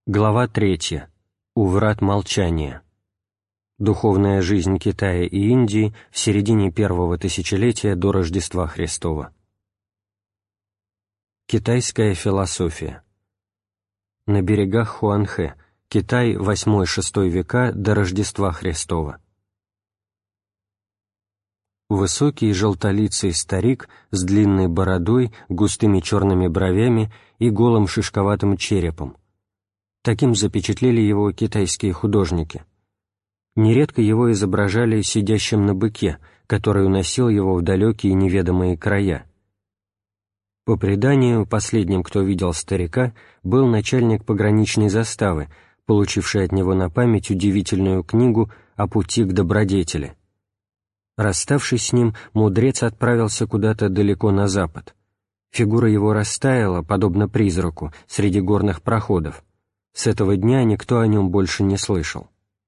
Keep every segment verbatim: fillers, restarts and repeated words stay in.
Глава третья. У врат молчания. Духовная жизнь Китая и Индии в середине первого тысячелетия до Рождества Христова. Китайская философия. На берегах Хуанхэ, Китай, восьмой-шестой века до Рождества Христова. Высокий желтолицый старик с длинной бородой, густыми черными бровями и голым шишковатым черепом. Таким запечатлели его китайские художники. Нередко его изображали сидящим на быке, который уносил его в далекие неведомые края. По преданию, последним, кто видел старика, был начальник пограничной заставы, получивший от него на память удивительную книгу о пути к добродетели. Расставшись с ним, мудрец отправился куда-то далеко на запад. Фигура его растаяла, подобно призраку, среди горных проходов. С этого дня никто о нем больше не слышал.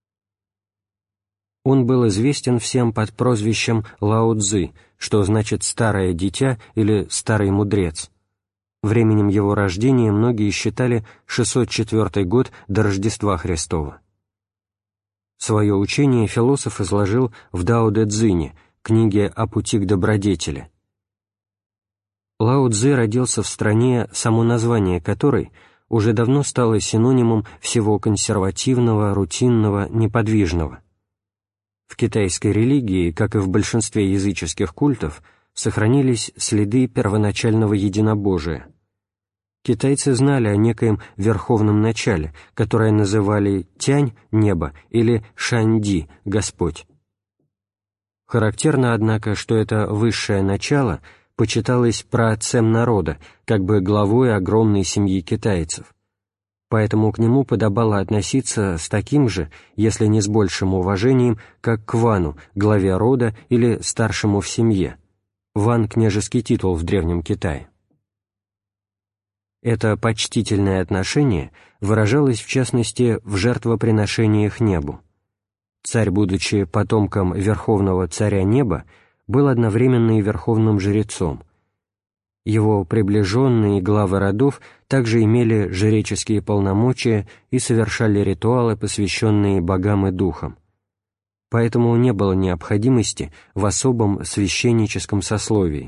Он был известен всем под прозвищем Лао Цзы, что значит «старое дитя» или «старый мудрец». Временем его рождения многие считали шестьсот четвёртый год до Рождества Христова. Свое учение философ изложил в Дао Дэ Цзине, книге о пути к добродетели. Лао Цзы родился в стране, само название которой уже давно стало синонимом всего консервативного, рутинного, неподвижного. В китайской религии, как и в большинстве языческих культов, сохранились следы первоначального единобожия. Китайцы знали о некоем верховном начале, которое называли Тянь – небо или Шаньди – Господь. Характерно, однако, что это высшее начало – почиталось праотцем народа, как бы главой огромной семьи китайцев. Поэтому к нему подобало относиться с таким же, если не с большим уважением, как к вану, главе рода или старшему в семье. Ван – княжеский титул в Древнем Китае. Это почтительное отношение выражалось в частности в жертвоприношениях небу. Царь, будучи потомком верховного царя неба, был одновременно и верховным жрецом. Его приближенные главы родов также имели жреческие полномочия и совершали ритуалы, посвященные богам и духам. Поэтому не было необходимости в особом священническом сословии.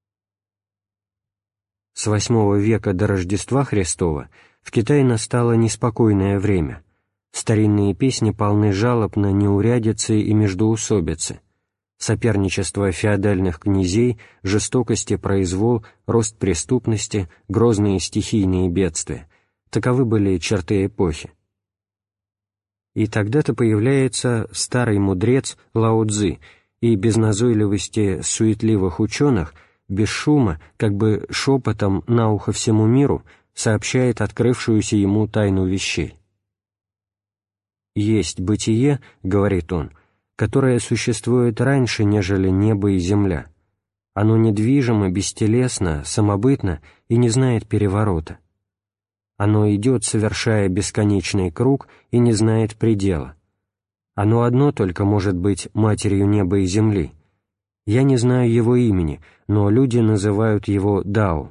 С восьмого века до Рождества Христова в Китае настало неспокойное время. Старинные песни полны жалоб на неурядицы и междоусобицы. Соперничество феодальных князей, жестокости, произвол, рост преступности, грозные стихийные бедствия — таковы были черты эпохи. И тогда-то появляется старый мудрец Лао Цзы, и без назойливости суетливых ученых, без шума, как бы шепотом на ухо всему миру, сообщает открывшуюся ему тайну вещей. «Есть бытие, — говорит он, — которое существует раньше, нежели небо и земля. Оно недвижимо, бестелесно, самобытно и не знает переворота. Оно идет, совершая бесконечный круг, и не знает предела. Оно одно только может быть матерью неба и земли. Я не знаю его имени, но люди называют его Дао».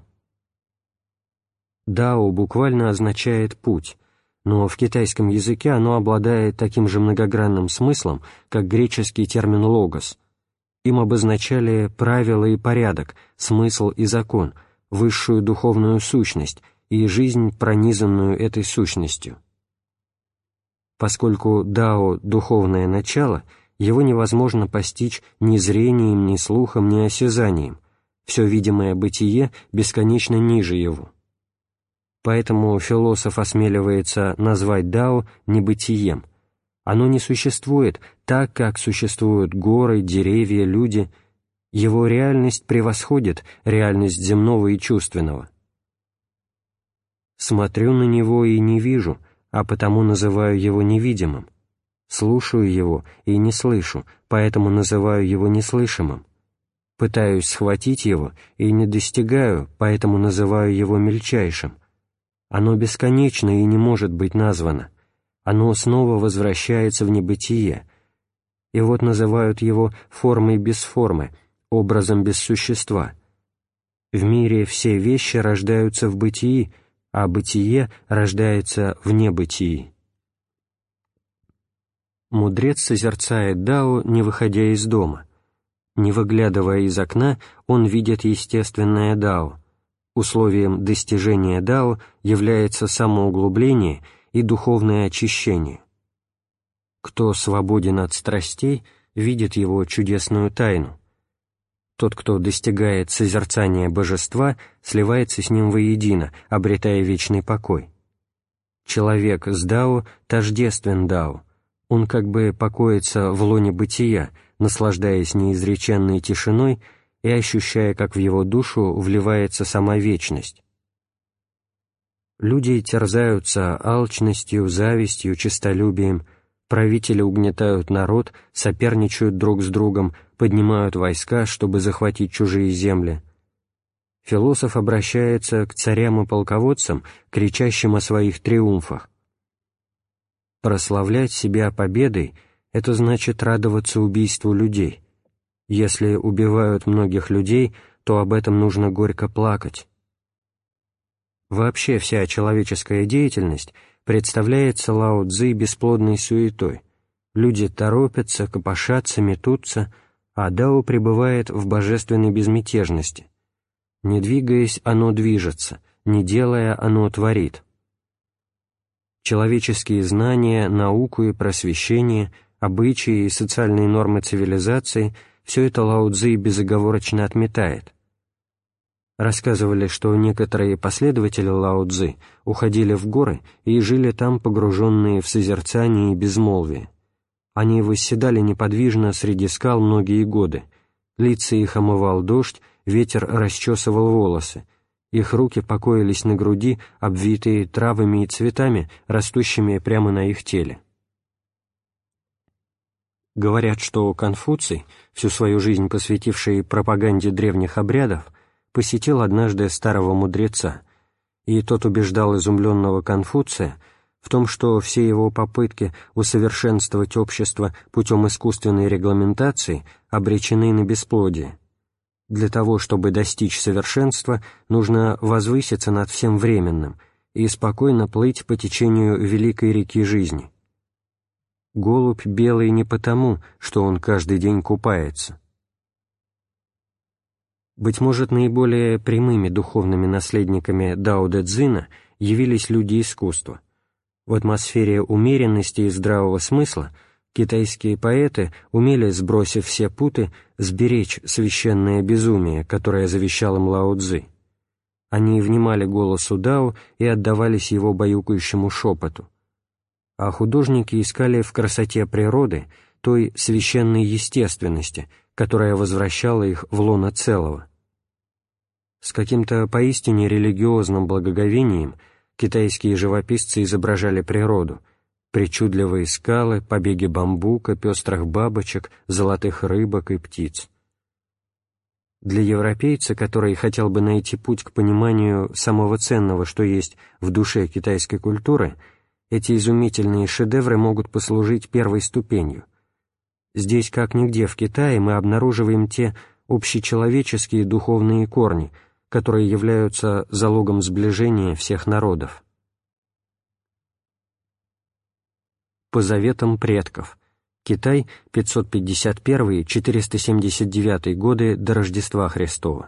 Дао буквально означает «путь», но в китайском языке оно обладает таким же многогранным смыслом, как греческий термин «логос». Им обозначали правила и порядок, смысл и закон, высшую духовную сущность и жизнь, пронизанную этой сущностью. Поскольку дао — духовное начало, его невозможно постичь ни зрением, ни слухом, ни осязанием, все видимое бытие бесконечно ниже его. Поэтому философ осмеливается назвать дао небытием. Оно не существует так, как существуют горы, деревья, люди. Его реальность превосходит реальность земного и чувственного. «Смотрю на него и не вижу, а потому называю его невидимым. Слушаю его и не слышу, поэтому называю его неслышимым. Пытаюсь схватить его и не достигаю, поэтому называю его мельчайшим. Оно бесконечно и не может быть названо. Оно снова возвращается в небытие. И вот называют его формой без формы, образом без существа. В мире все вещи рождаются в бытии, а бытие рождается в небытии. Мудрец созерцает дао, не выходя из дома. Не выглядывая из окна, он видит естественное дао. Условием достижения дао является самоуглубление и духовное очищение. Кто свободен от страстей, видит его чудесную тайну. Тот, кто достигает созерцания божества, сливается с ним воедино, обретая вечный покой. Человек с дао тождествен дао. Он как бы покоится в лоне бытия, наслаждаясь неизреченной тишиной и ощущая, как в его душу вливается сама вечность. Люди терзаются алчностью, завистью, честолюбием, правители угнетают народ, соперничают друг с другом, поднимают войска, чтобы захватить чужие земли. Философ обращается к царям и полководцам, кричащим о своих триумфах. Прославлять себя победой — это значит радоваться убийству людей. Если убивают многих людей, то об этом нужно горько плакать. Вообще вся человеческая деятельность представляется Лао Цзы бесплодной суетой. Люди торопятся, копошатся, метутся, а дао пребывает в божественной безмятежности. Не двигаясь, оно движется, не делая, оно творит. Человеческие знания, науку и просвещение, обычаи и социальные нормы цивилизации — все это Лао Цзы безоговорочно отметает. Рассказывали, что некоторые последователи Лао Цзы уходили в горы и жили там, погруженные в созерцание и безмолвие. Они восседали неподвижно среди скал многие годы, лица их омывал дождь, ветер расчесывал волосы, их руки покоились на груди, обвитые травами и цветами, растущими прямо на их теле. Говорят, что Конфуций, всю свою жизнь посвятивший пропаганде древних обрядов, посетил однажды старого мудреца, и тот убеждал изумленного Конфуция в том, что все его попытки усовершенствовать общество путем искусственной регламентации обречены на бесплодие. Для того, чтобы достичь совершенства, нужно возвыситься над всем временным и спокойно плыть по течению великой реки жизни. Голубь белый не потому, что он каждый день купается. Быть может, наиболее прямыми духовными наследниками Дао Дэ Цзина явились люди искусства. В атмосфере умеренности и здравого смысла китайские поэты умели, сбросив все путы, сберечь священное безумие, которое завещал им Лао Цзы. Они внимали голосу Дао и отдавались его баюкающему шепоту. А художники искали в красоте природы той священной естественности, которая возвращала их в лоно целого. С каким-то поистине религиозным благоговением китайские живописцы изображали природу, причудливые скалы, побеги бамбука, пестрых бабочек, золотых рыбок и птиц. Для европейца, который хотел бы найти путь к пониманию самого ценного, что есть в душе китайской культуры, эти изумительные шедевры могут послужить первой ступенью. Здесь, как нигде в Китае, мы обнаруживаем те общечеловеческие духовные корни, которые являются залогом сближения всех народов. По заветам предков. Китай, пятьсот пятьдесят первый — четыреста семьдесят девятый годы до Рождества Христова.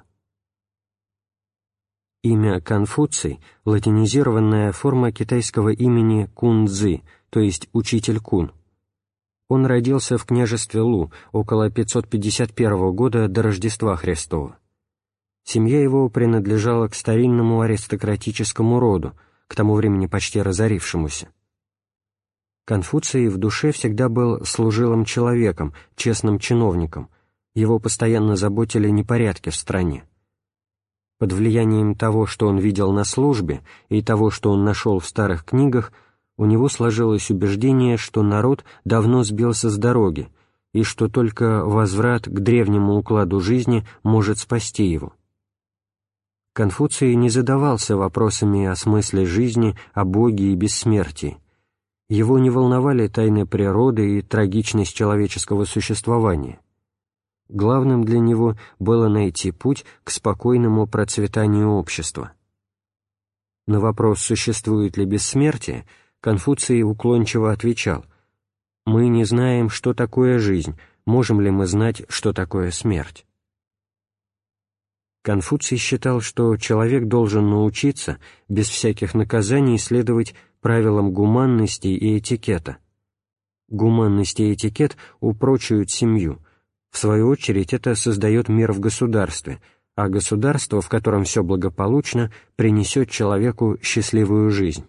Имя Конфуций — латинизированная форма китайского имени Кунцзы, то есть учитель Кун. Он родился в княжестве Лу около пятьсот пятьдесят первого года до Рождества Христова. Семья его принадлежала к старинному аристократическому роду, к тому времени почти разорившемуся. Конфуций в душе всегда был служилым человеком, честным чиновником, его постоянно заботили непорядки в стране. Под влиянием того, что он видел на службе, и того, что он нашел в старых книгах, у него сложилось убеждение, что народ давно сбился с дороги, и что только возврат к древнему укладу жизни может спасти его. Конфуций не задавался вопросами о смысле жизни, о Боге и бессмертии. Его не волновали тайны природы и трагичность человеческого существования. Главным для него было найти путь к спокойному процветанию общества. На вопрос, существует ли бессмертие, Конфуций уклончиво отвечал: «Мы не знаем, что такое жизнь, можем ли мы знать, что такое смерть?» Конфуций считал, что человек должен научиться без всяких наказаний следовать правилам гуманности и этикета. Гуманность и этикет упрочивают семью. В свою очередь это создает мир в государстве, а государство, в котором все благополучно, принесет человеку счастливую жизнь.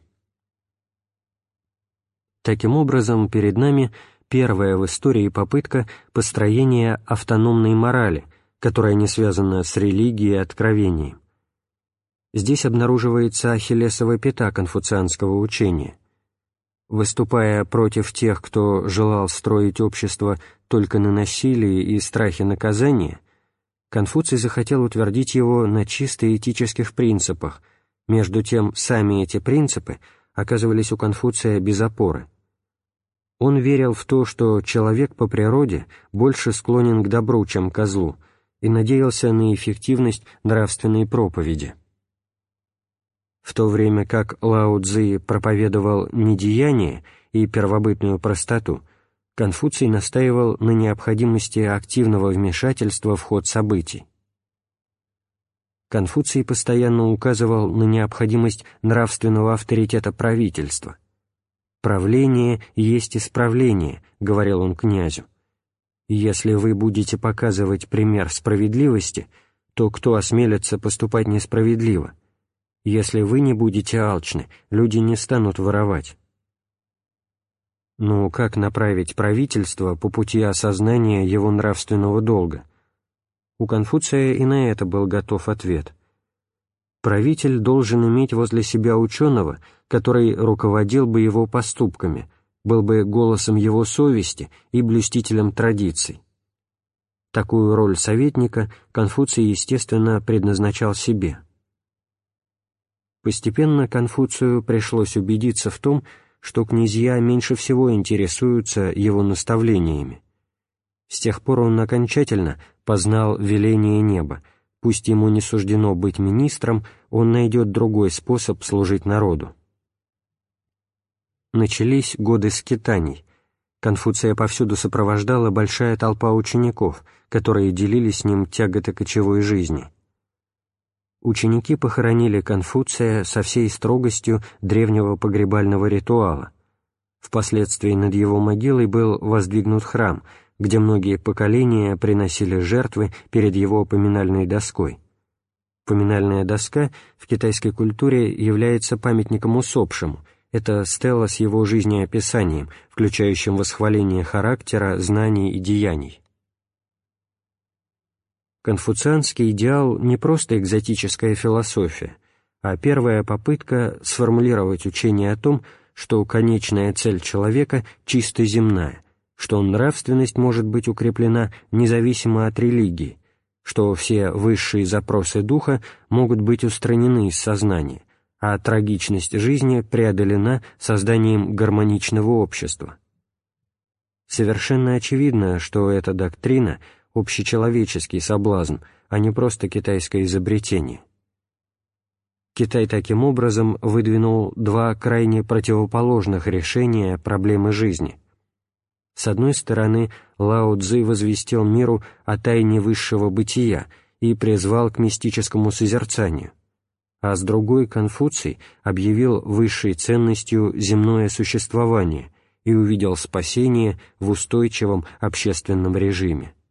Таким образом, перед нами первая в истории попытка построения автономной морали, которая не связана с религией и откровением. Здесь обнаруживается ахиллесова пята конфуцианского учения. Выступая против тех, кто желал строить общество только на насилии и страхе наказания, Конфуций захотел утвердить его на чисто этических принципах, между тем сами эти принципы оказывались у Конфуция без опоры. Он верил в то, что человек по природе больше склонен к добру, чем ко злу, и надеялся на эффективность нравственной проповеди. В то время как Лао Цзы проповедовал недеяние и первобытную простоту, Конфуций настаивал на необходимости активного вмешательства в ход событий. Конфуций постоянно указывал на необходимость нравственного авторитета правительства. «Правление есть исправление», — говорил он князю. «Если вы будете показывать пример справедливости, то кто осмелится поступать несправедливо? Если вы не будете алчны, люди не станут воровать». Но как направить правительство по пути осознания его нравственного долга? У Конфуция и на это был готов ответ. Правитель должен иметь возле себя ученого, который руководил бы его поступками, был бы голосом его совести и блюстителем традиций. Такую роль советника Конфуций, естественно, предназначал себе. Постепенно Конфуцию пришлось убедиться в том, что князья меньше всего интересуются его наставлениями. С тех пор он окончательно познал веление неба: пусть ему не суждено быть министром, он найдет другой способ служить народу. Начались годы скитаний. Конфуция повсюду сопровождала большая толпа учеников, которые делили с ним тяготы кочевой жизни. Ученики похоронили Конфуция со всей строгостью древнего погребального ритуала. Впоследствии над его могилой был воздвигнут храм, где многие поколения приносили жертвы перед его поминальной доской. Поминальная доска в китайской культуре является памятником усопшему. Это стела с его жизнеописанием, включающим восхваление характера, знаний и деяний. Конфуцианский идеал не просто экзотическая философия, а первая попытка сформулировать учение о том, что конечная цель человека чисто земная, что нравственность может быть укреплена независимо от религии, что все высшие запросы духа могут быть устранены из сознания, а трагичность жизни преодолена созданием гармоничного общества. Совершенно очевидно, что эта доктрина — общечеловеческий соблазн, а не просто китайское изобретение. Китай таким образом выдвинул два крайне противоположных решения проблемы жизни. С одной стороны, Лао Цзы возвестил миру о тайне высшего бытия и призвал к мистическому созерцанию, а с другой Конфуций объявил высшей ценностью земное существование и увидел спасение в устойчивом общественном режиме.